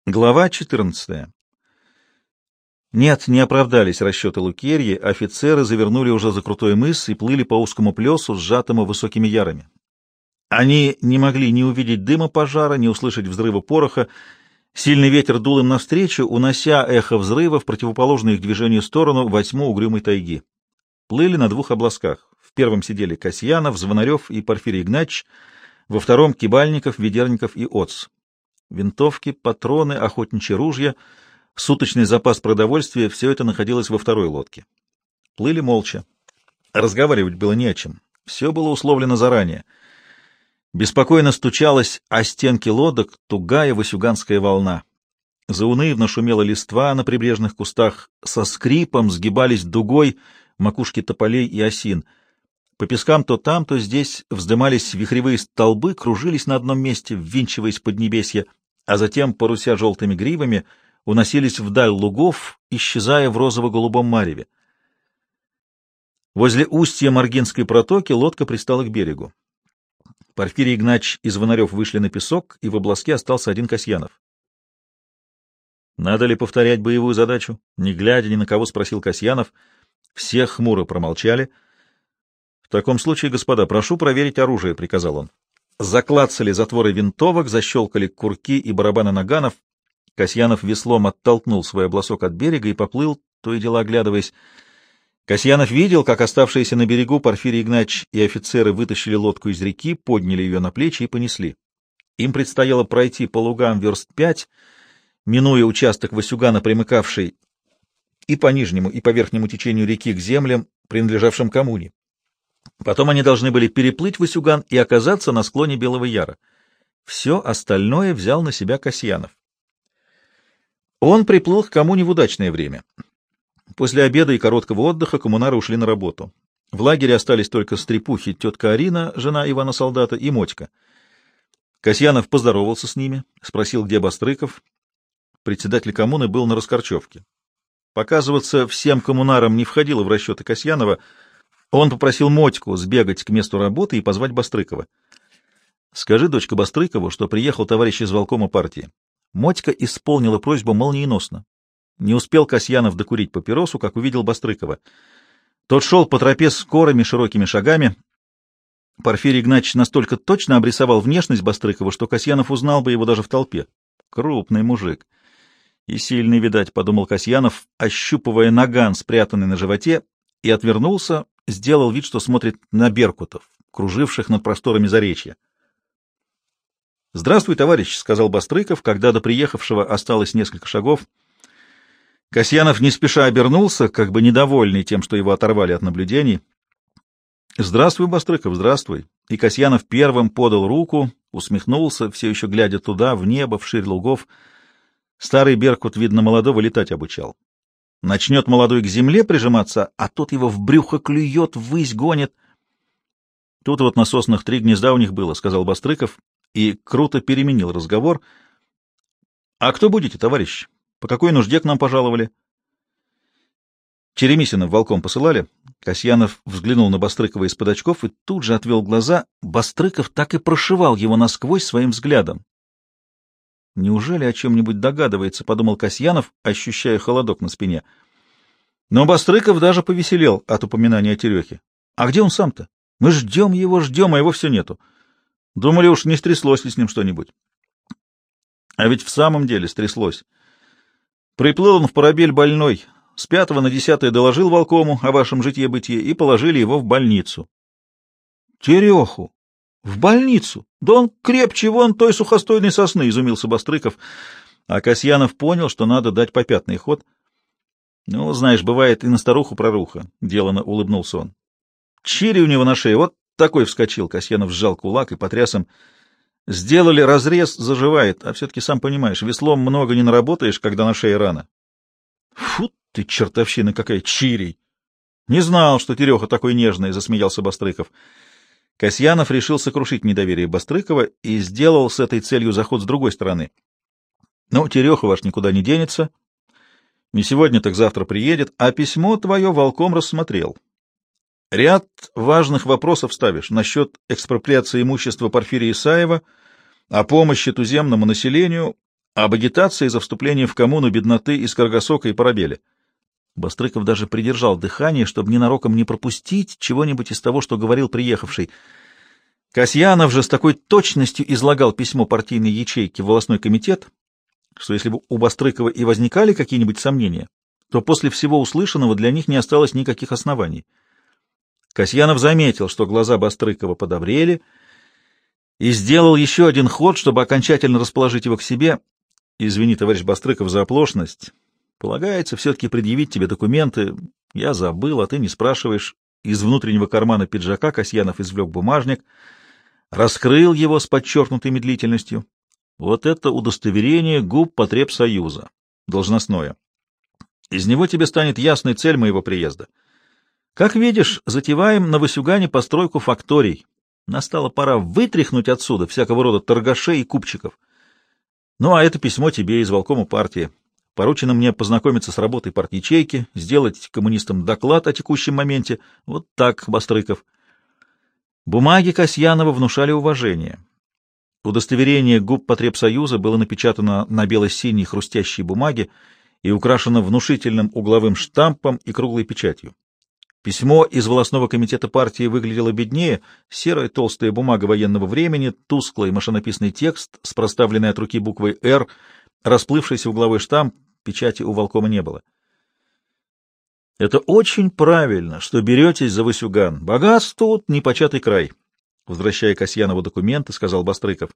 Глава 14. Нет, не оправдались расчеты Лукерьи, офицеры завернули уже за крутой мыс и плыли по узкому плесу, сжатому высокими ярами. Они не могли ни увидеть дыма пожара, ни услышать взрыва пороха. Сильный ветер дул им навстречу, унося эхо взрыва в противоположную их движению сторону во тьму угрюмой тайги. Плыли на двух обласках. В первом сидели Касьянов, Звонарев и Порфирий Игнатьич, во втором — Кибальников, Ведерников и Оц. Винтовки, патроны, охотничьи ружья, суточный запас продовольствия — все это находилось во второй лодке. Плыли молча. Разговаривать было не о чем. Все было условлено заранее. Беспокойно стучалась о стенки лодок тугая васюганская волна. Заунывно шумела листва на прибрежных кустах, со скрипом сгибались дугой макушки тополей и осин. По пескам то там, то здесь вздымались вихревые столбы, кружились на одном месте, ввинчиваясь в поднебесье, а затем, паруся желтыми гривами, уносились вдаль лугов, исчезая в розово-голубом мареве. Возле устья Маргинской протоки лодка пристала к берегу. Порфирий Игнатьич и Звонарев вышли на песок, и в обласке остался один Касьянов. «Надо ли повторять боевую задачу?» Не глядя ни на кого, спросил Касьянов. Все хмуро промолчали. «В таком случае, господа, прошу проверить оружие», — приказал он. Заклацали затворы винтовок, защелкали курки и барабаны наганов. Касьянов веслом оттолкнул свой обласок от берега и поплыл, то и дело оглядываясь. Касьянов видел, как оставшиеся на берегу Порфирий Игнатьич и офицеры вытащили лодку из реки, подняли ее на плечи и понесли. Им предстояло пройти по лугам верст 5, минуя участок Васюгана, примыкавший и по нижнему, и по верхнему течению реки к землям, принадлежавшим коммуне. Потом они должны были переплыть Васюган и оказаться на склоне Белого Яра. Все остальное взял на себя Касьянов. Он приплыл к коммуне в удачное время. После обеда и короткого отдыха коммунары ушли на работу. В лагере остались только стрепухи, тетка Арина, жена Ивана Солдата, и Мотька. Касьянов поздоровался с ними, спросил, где Бастрыков. Председатель коммуны был на раскорчевке. Показываться всем коммунарам не входило в расчеты Касьянова. Он попросил Мотьку сбегать к месту работы и позвать Бастрыкова. «Скажи, дочка Бастрыкову, что приехал товарищ из волкома партии». Мотька исполнила просьбу молниеносно. Не успел Касьянов докурить папиросу, как увидел Бастрыкова. Тот шел по тропе скорыми широкими шагами. Порфирий Игнатьич настолько точно обрисовал внешность Бастрыкова, что Касьянов узнал бы его даже в толпе. Крупный мужик. И сильный, видать, — подумал Касьянов, ощупывая наган, спрятанный на животе, и отвернулся, сделал вид, что смотрит на беркутов, круживших над просторами Заречья. «Здравствуй, товарищ», — сказал Бастрыков, когда до приехавшего осталось несколько шагов. Касьянов не спеша обернулся, как бы недовольный тем, что его оторвали от наблюдений. «Здравствуй, Бастрыков, здравствуй». И Касьянов первым подал руку, усмехнулся, все еще глядя туда, в небо, вширь лугов. Старый беркут, видно, молодого летать обучал. Начнет молодой к земле прижиматься, а тот его в брюхо клюет, ввысь гонит. «Тут вот на соснах 3 гнезда у них было», — сказал Бастрыков, и круто переменил разговор. «А кто будете, товарищ? По какой нужде к нам пожаловали?» «Черемисина в волком посылали?» Касьянов взглянул на Бастрыкова из-под очков и тут же отвел глаза. Бастрыков так и прошивал его насквозь своим взглядом. «Неужели о чем-нибудь догадывается?» — подумал Касьянов, ощущая холодок на спине. Но Бастрыков даже повеселел от упоминания о Терехе. «А где он сам-то? Мы ждем его, ждем, а его все нету. Думали, уж не стряслось ли с ним что-нибудь». А ведь в самом деле стряслось. Приплыл он в Парабель больной, с 5 на 10 доложил волкому о вашем житье-бытие и положили его в больницу. «Тереху? В больницу? Да он крепче вон той сухостойной сосны», — изумился Бастрыков. А Касьянов понял, что надо дать попятный ход. «Ну, знаешь, бывает и на старуху проруха», — делано улыбнулся он. «Чири у него на шее вот такой вскочил», — Касьянов сжал кулак и потряс им. «Сделали разрез, заживает, а все-таки, сам понимаешь, веслом много не наработаешь, когда на шее рана». «Фу ты, чертовщина какая, Чирий! Не знал, что Тереха такой нежный», — засмеялся Бастрыков. Касьянов решил сокрушить недоверие Бастрыкова и сделал с этой целью заход с другой стороны. «Ну, Тереха ваш никуда не денется. Не сегодня, так завтра приедет, а письмо твое волком рассмотрел. Ряд важных вопросов ставишь насчет экспроприации имущества Порфирия Исаева, о помощи туземному населению, об агитации за вступление в коммуну бедноты из Каргасока и Парабеля. Бастрыков даже придержал дыхание, чтобы ненароком не пропустить чего-нибудь из того, что говорил приехавший. Касьянов же с такой точностью излагал письмо партийной ячейки в волостной комитет, что если бы у Бастрыкова и возникали какие-нибудь сомнения, то после всего услышанного для них не осталось никаких оснований. Касьянов заметил, что глаза Бастрыкова подобрели, и сделал еще один ход, чтобы окончательно расположить его к себе. «Извини, товарищ Бастрыков, за оплошность. Полагается все-таки предъявить тебе документы. Я забыл, а ты не спрашиваешь». Из внутреннего кармана пиджака Касьянов извлек бумажник, раскрыл его с подчеркнутой медлительностью. «Вот это удостоверение губпотребсоюза, должностное. Из него тебе станет ясной цель моего приезда. Как видишь, затеваем на Васюгане постройку факторий. Настала пора вытряхнуть отсюда всякого рода торгашей и купчиков. Ну, а это письмо тебе из волкома партии. Поручено мне познакомиться с работой партячейки, сделать коммунистам доклад о текущем моменте. Вот так, Бастрыков». Бумаги Касьянова внушали уважение. Удостоверение губпотребсоюза было напечатано на бело-синей хрустящей бумаге и украшено внушительным угловым штампом и круглой печатью. Письмо из волостного комитета партии выглядело беднее: серая толстая бумага военного времени, тусклый машинописный текст с проставленной от руки буквой «Р», расплывшийся угловой штамп, печати у волкома не было. «Это очень правильно, что беретесь за Васюган. Богатств тут непочатый край», — возвращая Касьянову документы, сказал Бастрыков.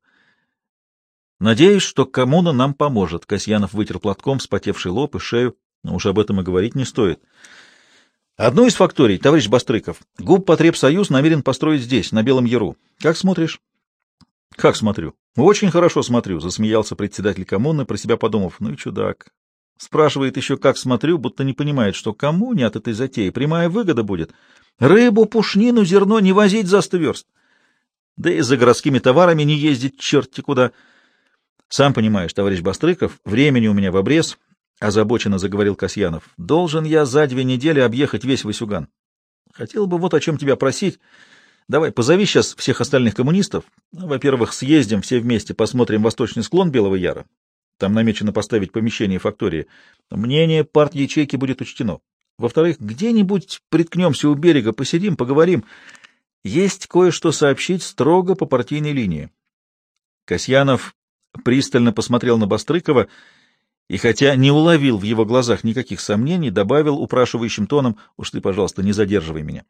«Надеюсь, что коммуна нам поможет». Касьянов вытер платком вспотевший лоб и шею. Но уж об этом и говорить не стоит. «Одну из факторий, товарищ Бастрыков, губпотребсоюз намерен построить здесь, на Белом Яру. Как смотришь?» «Как смотрю?» «Очень хорошо смотрю», — засмеялся председатель коммуны, про себя подумав. «Ну и чудак. Спрашивает еще, как смотрю, будто не понимает, что коммуне от этой затеи прямая выгода будет. Рыбу, пушнину, зерно не возить за 100 верст. Да и за городскими товарами не ездить черти куда. Сам понимаешь, товарищ Бастрыков, времени у меня в обрез», — озабоченно заговорил Касьянов. «Должен я за 2 недели объехать весь Васюган. Хотел бы вот о чем тебя просить. Давай, позови сейчас всех остальных коммунистов. Во-первых, съездим все вместе, посмотрим восточный склон Белого Яра. Там намечено поставить помещение фактории. Мнение парт-ячейки будет учтено. Во-вторых, где-нибудь приткнемся у берега, посидим, поговорим. Есть кое-что сообщить строго по партийной линии». Касьянов пристально посмотрел на Бастрыкова и, хотя не уловил в его глазах никаких сомнений, добавил упрашивающим тоном: «Уж ты, пожалуйста, не задерживай меня».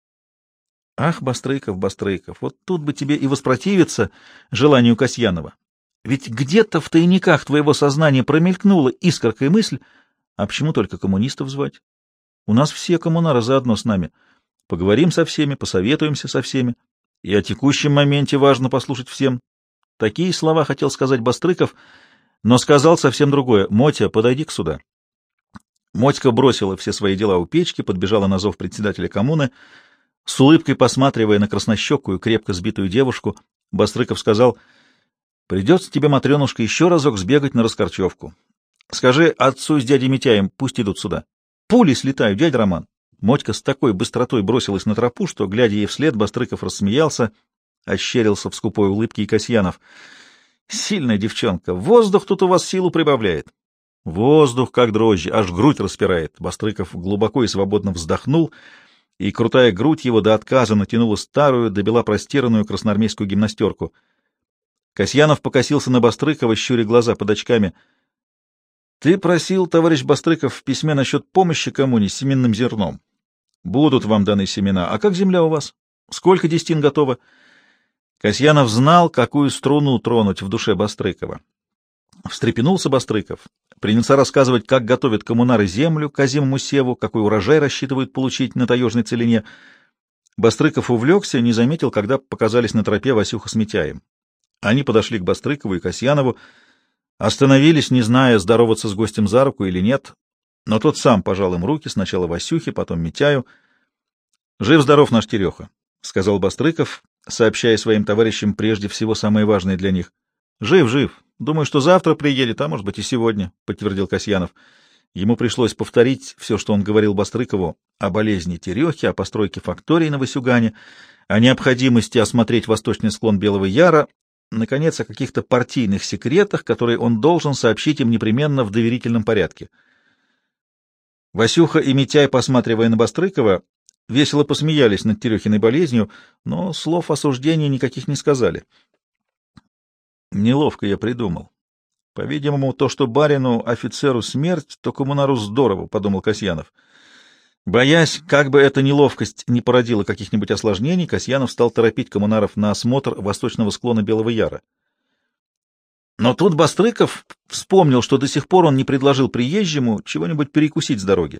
«Ах, Бастрыков, Бастрыков, вот тут бы тебе и воспротивиться желанию Касьянова. Ведь где-то в тайниках твоего сознания промелькнула искорка и мысль: а почему только коммунистов звать? У нас все коммунары заодно с нами. Поговорим со всеми, посоветуемся со всеми. И о текущем моменте важно послушать всем». Такие слова хотел сказать Бастрыков, но сказал совсем другое: «Мотя, подойди-ка сюда». Мотька бросила все свои дела у печки, подбежала на зов председателя коммуны. С улыбкой посматривая на краснощекую, крепко сбитую девушку, Бастрыков сказал: «Придется тебе, Матренушка, еще разок сбегать на раскорчевку. Скажи отцу с дядей Митяем, пусть идут сюда. Пули слетают, дядя Роман». Мотька с такой быстротой бросилась на тропу, что, глядя ей вслед, Бастрыков рассмеялся, ощерился в скупой улыбке и Касьянов. «Сильная девчонка, воздух тут у вас силу прибавляет». «Воздух, как дрожжи, аж грудь распирает». Бастрыков глубоко и свободно вздохнул, и крутая грудь его до отказа натянула старую, до бела простиранную красноармейскую гимнастерку. Касьянов покосился на Бастрыкова, щуря глаза под очками. «Ты просил, товарищ Бастрыков, в письме насчет помощи коммуне с семенным зерном. Будут вам даны семена. А как земля у вас? Сколько десятин готово?» Касьянов знал, какую струну тронуть в душе Бастрыкова. Встрепенулся Бастрыков, принялся рассказывать, как готовят коммунары землю к озимому севу, какой урожай рассчитывают получить на таежной целине. Бастрыков увлекся, не заметил, когда показались на тропе Васюха с Митяем. Они подошли к Бастрыкову и Касьянову, остановились, не зная, здороваться с гостем за руку или нет, но тот сам пожал им руки, сначала Васюхе, потом Митяю. «Жив-здоров наш Тереха», — сказал Бастрыков, сообщая своим товарищам прежде всего самое важное для них. «Жив, жив. Думаю, что завтра приедет, а может быть и сегодня», — подтвердил Касьянов. Ему пришлось повторить все, что он говорил Бастрыкову о болезни Терехи, о постройке фактории на Васюгане, о необходимости осмотреть восточный склон Белого Яра, наконец, о каких-то партийных секретах, которые он должен сообщить им непременно в доверительном порядке. Васюха и Митяй, посматривая на Бастрыкова, весело посмеялись над Терехиной болезнью, но слов осуждения никаких не сказали. Неловко я придумал. По-видимому, то, что барину, офицеру смерть, то коммунару здорово, — подумал Касьянов. Боясь, как бы эта неловкость не породила каких-нибудь осложнений, Касьянов стал торопить коммунаров на осмотр восточного склона Белого Яра. Но тут Бастрыков вспомнил, что до сих пор он не предложил приезжему чего-нибудь перекусить с дороги.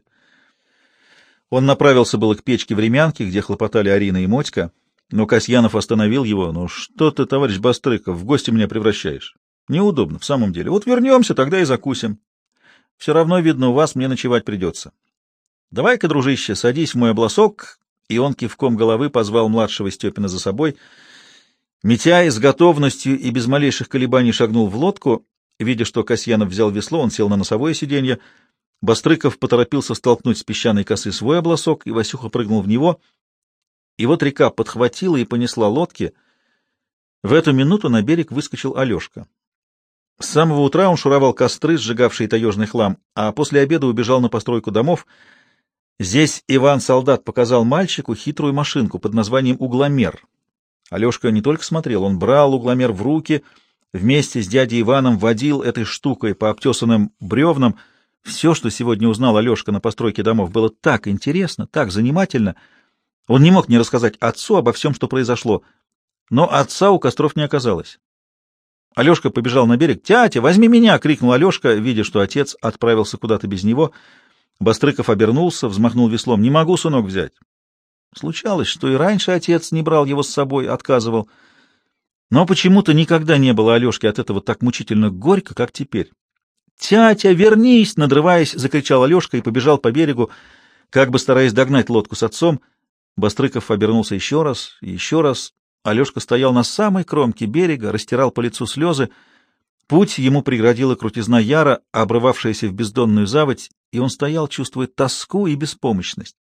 Он направился было к печке Времянки, где хлопотали Арина и Мотька, но Касьянов остановил его. — Ну что ты, товарищ Бастрыков, в гости меня превращаешь? Неудобно, в самом деле. Вот вернемся, тогда и закусим. Все равно, видно, у вас мне ночевать придется. Давай-ка, дружище, садись в мой обласок, и он кивком головы позвал младшего Степина за собой. Митяй с готовностью и без малейших колебаний шагнул в лодку. Видя, что Касьянов взял весло, он сел на носовое сиденье. Бастрыков поторопился столкнуть с песчаной косы свой обласок, и Васюха прыгнул в него. И вот река подхватила и понесла лодки. В эту минуту на берег выскочил Алешка. С самого утра он шуровал костры, сжигавшие таежный хлам, а после обеда убежал на постройку домов. Здесь Иван-солдат показал мальчику хитрую машинку под названием угломер. Алешка не только смотрел, он брал угломер в руки, вместе с дядей Иваном водил этой штукой по обтесанным бревнам. Все, что сегодня узнал Алешка на постройке домов, было так интересно, так занимательно. Он не мог не рассказать отцу обо всем, что произошло, но отца у костров не оказалось. Алешка побежал на берег. «Тятя, возьми меня!» — крикнул Алешка, видя, что отец отправился куда-то без него. Бастрыков обернулся, взмахнул веслом. «Не могу, сынок, взять». Случалось, что и раньше отец не брал его с собой, отказывал. Но почему-то никогда не было Алешке от этого так мучительно горько, как теперь. «Тятя, вернись!» — надрываясь, закричал Алешка и побежал по берегу, как бы стараясь догнать лодку с отцом. Бастрыков обернулся еще раз и еще раз. Алешка стоял на самой кромке берега, растирал по лицу слезы. Путь ему преградила крутизна Яра, обрывавшаяся в бездонную заводь, и он стоял, чувствуя тоску и беспомощность.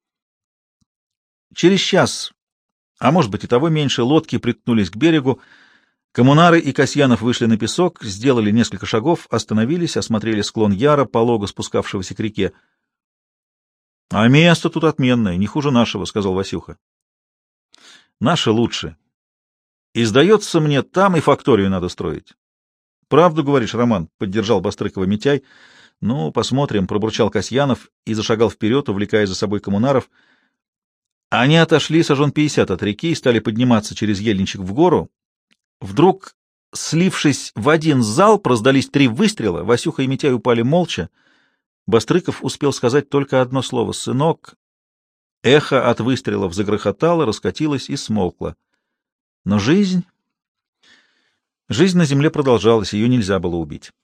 Через час, а может быть и того меньше, лодки приткнулись к берегу. Коммунары и Касьянов вышли на песок, сделали несколько шагов, остановились, осмотрели склон Яра, полого спускавшегося к реке. — А место тут отменное, не хуже нашего, — сказал Васюха. — Наше лучше. И, сдается мне, там и факторию надо строить. — Правду говоришь, Роман, — поддержал Бастрыкова Митяй. — Ну, посмотрим, — пробурчал Касьянов и зашагал вперед, увлекая за собой коммунаров. Они отошли сажен 50 от реки и стали подниматься через ельничек в гору. Вдруг, слившись в один залп, раздались 3 выстрела. Васюха и Митяй упали молча. Бастрыков успел сказать только одно слово — «сынок». Эхо от выстрелов загрохотало, раскатилось и смолкло. Но жизнь на земле продолжалась, ее нельзя было убить.